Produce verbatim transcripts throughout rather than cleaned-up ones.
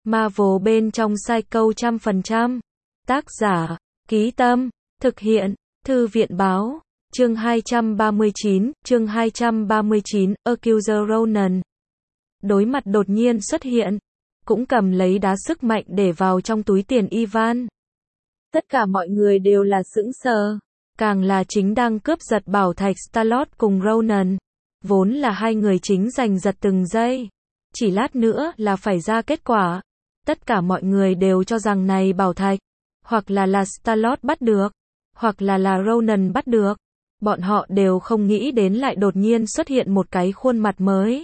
Marvel bên trong Psycho trăm phần trăm. Tác giả, Ký Tâm, thực hiện, Thư viện Báo. Chương hai trăm ba mươi chín, chương hai trăm ba mươi chín, Accuser Ronan. Đối mặt đột nhiên xuất hiện, cũng cầm lấy đá sức mạnh để vào trong túi tiền Ivan. Tất cả mọi người đều là sững sờ, càng là chính đang cướp giật bảo thạch Star-Lord cùng Ronan. Vốn là hai người chính giành giật từng giây. Chỉ lát nữa là phải ra kết quả. Tất cả mọi người đều cho rằng này bảo thạch, hoặc là là Star-Lord bắt được, hoặc là là Ronan bắt được. Bọn họ đều không nghĩ đến lại đột nhiên xuất hiện một cái khuôn mặt mới.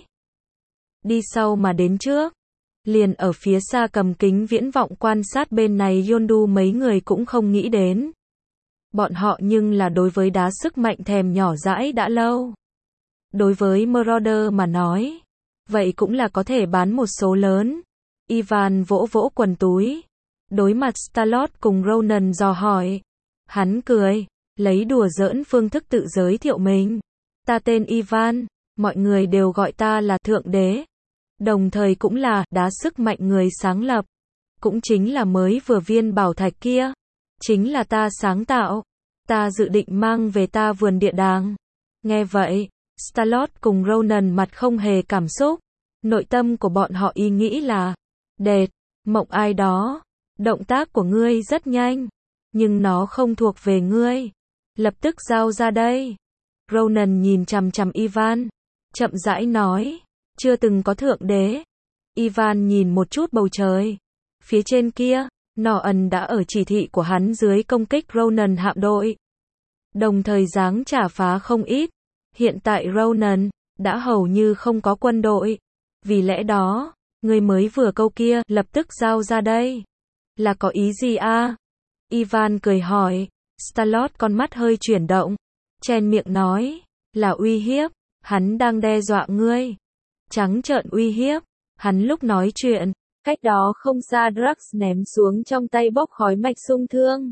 Đi sau mà đến trước. Liền ở phía xa cầm kính viễn vọng quan sát bên này Yondu mấy người cũng không nghĩ đến. Bọn họ nhưng là đối với đá sức mạnh thèm nhỏ dãi đã lâu. Đối với Marauder mà nói, vậy cũng là có thể bán một số lớn. Ivan vỗ vỗ quần túi. Đối mặt Star-Lord cùng Ronan dò hỏi. Hắn cười, lấy đùa giỡn phương thức tự giới thiệu mình. Ta tên Ivan, mọi người đều gọi ta là Thượng Đế. Đồng thời cũng là đá sức mạnh người sáng lập. Cũng chính là mới vừa viên bảo thạch kia. Chính là ta sáng tạo. Ta dự định mang về ta vườn địa đàng. Nghe vậy, Star-Lord cùng Ronan mặt không hề cảm xúc. Nội tâm của bọn họ ý nghĩ là, đệt, mộng ai đó. Động tác của ngươi rất nhanh. Nhưng nó không thuộc về ngươi. Lập tức giao ra đây. Ronan nhìn chằm chằm Ivan. Chậm rãi nói. Chưa từng có thượng đế. Ivan nhìn một chút bầu trời. Phía trên kia, Norton đã ở chỉ thị của hắn dưới công kích Ronan hạm đội. Đồng thời giáng trả phá không ít. Hiện tại Ronan đã hầu như không có quân đội. Vì lẽ đó, người mới vừa câu kia lập tức giao ra đây. Là có ý gì a? Ivan cười hỏi. Star-Lord con mắt hơi chuyển động. Chen miệng nói. Là uy hiếp. Hắn đang đe dọa ngươi. Trắng trợn uy hiếp. Hắn lúc nói chuyện, cách đó không xa Drax ném xuống trong tay bốc khói mạch sung thương.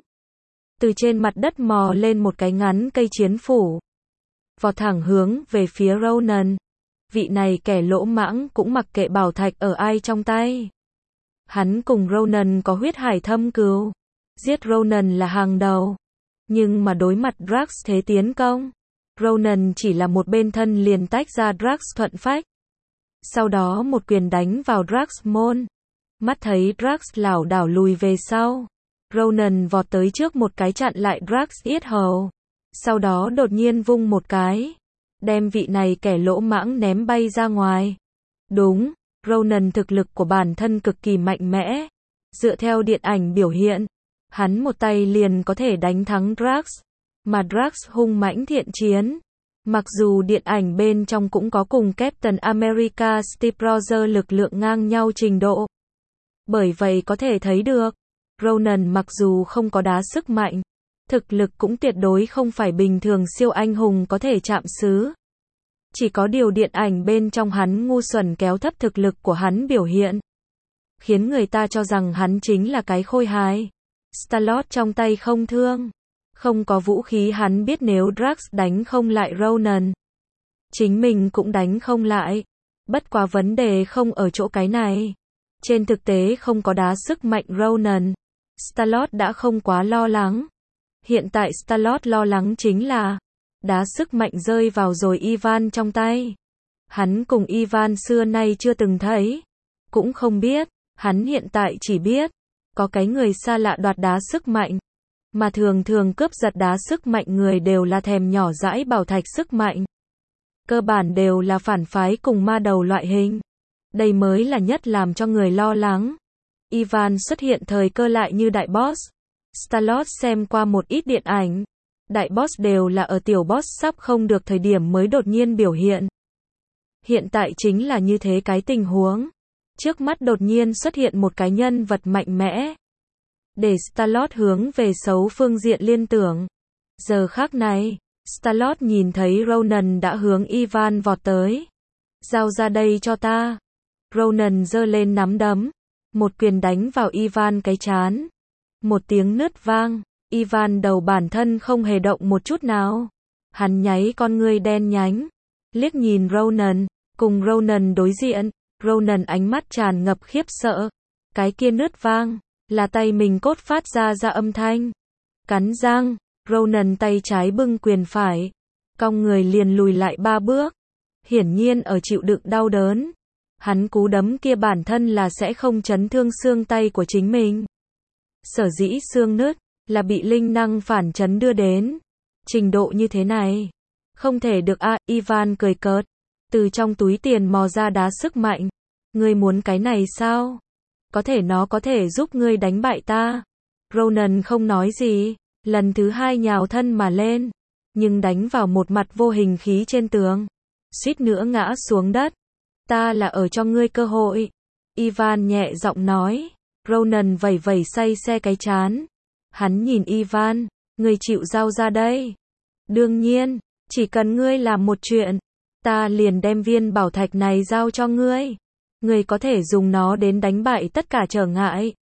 Từ trên mặt đất mò lên một cái ngắn cây chiến phủ. Vọt thẳng hướng về phía Ronan. Vị này kẻ lỗ mãng cũng mặc kệ bảo thạch ở ai trong tay. Hắn cùng Ronan có huyết hải thâm cừu. Giết Ronan là hàng đầu. Nhưng mà đối mặt Drax thế tiến công, Ronan chỉ là một bên thân liền tách ra Drax thuận phách. Sau đó một quyền đánh vào Drax môn. Mắt thấy Drax lảo đảo lùi về sau. Ronan vọt tới trước một cái chặn lại Drax yết hầu. Sau đó đột nhiên vung một cái. Đem vị này kẻ lỗ mãng ném bay ra ngoài. Đúng, Ronan thực lực của bản thân cực kỳ mạnh mẽ. Dựa theo điện ảnh biểu hiện, hắn một tay liền có thể đánh thắng Drax. Mà Drax hung mãnh thiện chiến. Mặc dù điện ảnh bên trong cũng có cùng Captain America Steve Rogers lực lượng ngang nhau trình độ. Bởi vậy có thể thấy được, Ronan mặc dù không có đá sức mạnh, thực lực cũng tuyệt đối không phải bình thường siêu anh hùng có thể chạm xứ. Chỉ có điều điện ảnh bên trong hắn ngu xuẩn kéo thấp thực lực của hắn biểu hiện. Khiến người ta cho rằng hắn chính là cái khôi hài. Star-Lord trong tay không thương. Không có vũ khí hắn biết nếu Drax đánh không lại Ronan. Chính mình cũng đánh không lại. Bất quá vấn đề không ở chỗ cái này. Trên thực tế không có đá sức mạnh Ronan. Star-Lord đã không quá lo lắng. Hiện tại Star-Lord lo lắng chính là đá sức mạnh rơi vào rồi Ivan trong tay. Hắn cùng Ivan xưa nay chưa từng thấy. Cũng không biết. Hắn hiện tại chỉ biết có cái người xa lạ đoạt đá sức mạnh. Mà thường thường cướp giật đá sức mạnh người đều là thèm nhỏ dãi bảo thạch sức mạnh. Cơ bản đều là phản phái cùng ma đầu loại hình. Đây mới là nhất làm cho người lo lắng. Ivan xuất hiện thời cơ lại như đại boss. Star-Lord xem qua một ít điện ảnh. Đại boss đều là ở tiểu boss sắp không được thời điểm mới đột nhiên biểu hiện. Hiện tại chính là như thế cái tình huống. Trước mắt đột nhiên xuất hiện một cái nhân vật mạnh mẽ. Để Star-Lord hướng về xấu phương diện liên tưởng. Giờ khắc này, Star-Lord nhìn thấy Ronan đã hướng Ivan vọt tới. Giao ra đây cho ta. Ronan giơ lên nắm đấm. Một quyền đánh vào Ivan cái trán. Một tiếng nứt vang. Ivan đầu bản thân không hề động một chút nào. Hắn nháy con ngươi đen nhánh. Liếc nhìn Ronan. Cùng Ronan đối diện. Ronan ánh mắt tràn ngập khiếp sợ. Cái kia nứt vang, là tay mình cốt phát ra ra âm thanh. Cắn răng, Ronan tay trái bưng quyền phải, cong người liền lùi lại ba bước. Hiển nhiên ở chịu đựng đau đớn. Hắn cú đấm kia bản thân là sẽ không chấn thương xương tay của chính mình. Sở dĩ xương nứt, là bị linh năng phản chấn đưa đến. Trình độ như thế này, không thể được a. Ivan cười cợt, từ trong túi tiền mò ra đá sức mạnh. Ngươi muốn cái này sao? Có thể nó có thể giúp ngươi đánh bại ta. Ronan không nói gì, lần thứ hai nhào thân mà lên, nhưng đánh vào một mặt vô hình khí trên tường, suýt nữa ngã xuống đất. Ta là ở cho ngươi cơ hội. Ivan nhẹ giọng nói. Ronan vẩy vẩy say xe cái chán. Hắn nhìn Ivan, ngươi chịu giao ra đây. Đương nhiên, chỉ cần ngươi làm một chuyện, ta liền đem viên bảo thạch này giao cho ngươi. Ngươi có thể dùng nó đến đánh bại tất cả trở ngại.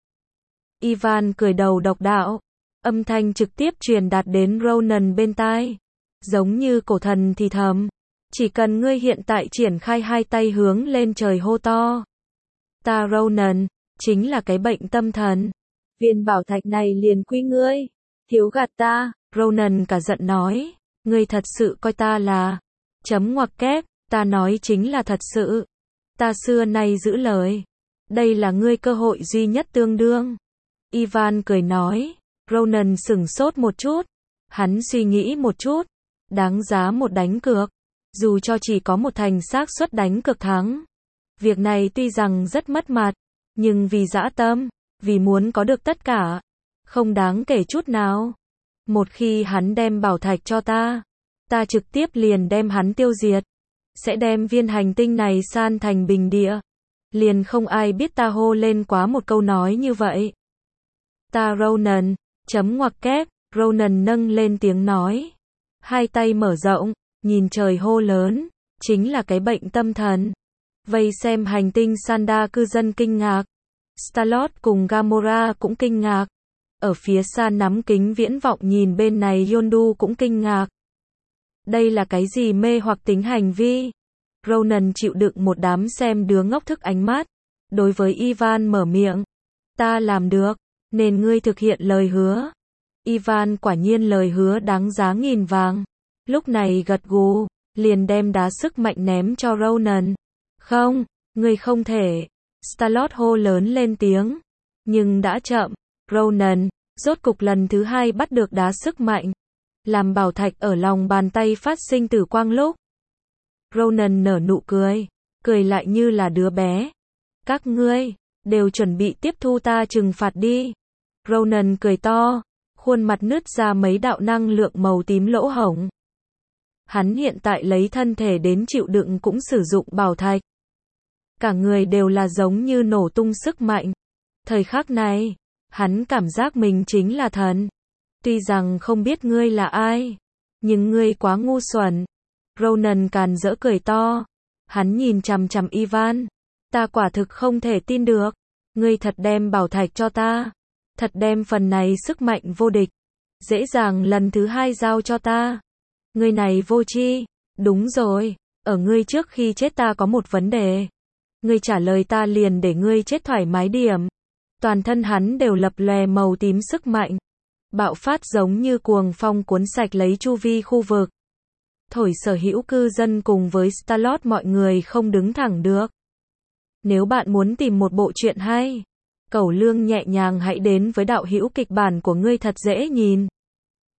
Ivan cười đầu độc đạo, âm thanh trực tiếp truyền đạt đến Ronan bên tai, giống như cổ thần thì thầm. Chỉ cần ngươi hiện tại triển khai hai tay hướng lên trời hô to. Ta Ronan, chính là cái bệnh tâm thần. Viên bảo thạch này liền quy ngươi. Thiếu gạt ta. Ronan cả giận nói. Ngươi thật sự coi ta là. Chấm ngoặc kép, ta nói chính là thật sự. Ta xưa nay giữ lời. Đây là ngươi cơ hội duy nhất tương đương. Ivan cười nói. Ronan sửng sốt một chút. Hắn suy nghĩ một chút. Đáng giá một đánh cược. Dù cho chỉ có một thành xác suất đánh cược thắng. Việc này tuy rằng rất mất mặt, nhưng vì dã tâm, vì muốn có được tất cả, không đáng kể chút nào. Một khi hắn đem bảo thạch cho ta, ta trực tiếp liền đem hắn tiêu diệt. Sẽ đem viên hành tinh này san thành bình địa. Liền không ai biết ta hô lên quá một câu nói như vậy. Ta Ronan, chấm ngoặc kép, Ronan nâng lên tiếng nói. Hai tay mở rộng, nhìn trời hô lớn, chính là cái bệnh tâm thần. Vây xem hành tinh Sanda cư dân kinh ngạc. Star-Lord cùng Gamora cũng kinh ngạc. Ở phía xa nắm kính viễn vọng nhìn bên này Yondu cũng kinh ngạc. Đây là cái gì mê hoặc tính hành vi? Ronan chịu đựng một đám xem đứa ngốc thức ánh mắt. Đối với Ivan mở miệng. Ta làm được, nên ngươi thực hiện lời hứa. Ivan quả nhiên lời hứa đáng giá nghìn vàng. Lúc này gật gù, liền đem đá sức mạnh ném cho Ronan. Không, ngươi không thể. Star-Lord hô lớn lên tiếng. Nhưng đã chậm. Ronan, rốt cục lần thứ hai bắt được đá sức mạnh. Làm bảo thạch ở lòng bàn tay phát sinh tử quang lúc. Ronan nở nụ cười. Cười lại như là đứa bé. Các ngươi, đều chuẩn bị tiếp thu ta trừng phạt đi. Ronan cười to. Khuôn mặt nứt ra mấy đạo năng lượng màu tím lỗ hổng. Hắn hiện tại lấy thân thể đến chịu đựng cũng sử dụng bảo thạch. Cả người đều là giống như nổ tung sức mạnh. Thời khắc này, hắn cảm giác mình chính là thần. Tuy rằng không biết ngươi là ai, nhưng ngươi quá ngu xuẩn. Ronan càn rỡ cười to. Hắn nhìn chằm chằm Ivan. Ta quả thực không thể tin được. Ngươi thật đem bảo thạch cho ta. Thật đem phần này sức mạnh vô địch. Dễ dàng lần thứ hai giao cho ta. Ngươi này vô tri. Đúng rồi, ở ngươi trước khi chết ta có một vấn đề. Ngươi trả lời ta liền để ngươi chết thoải mái điểm. Toàn thân hắn đều lập lòe màu tím sức mạnh. Bạo phát giống như cuồng phong cuốn sạch lấy chu vi khu vực. Thổi sở hữu cư dân cùng với Star-Lord mọi người không đứng thẳng được. Nếu bạn muốn tìm một bộ truyện hay, cẩu lương nhẹ nhàng hãy đến với đạo hữu kịch bản của ngươi thật dễ nhìn.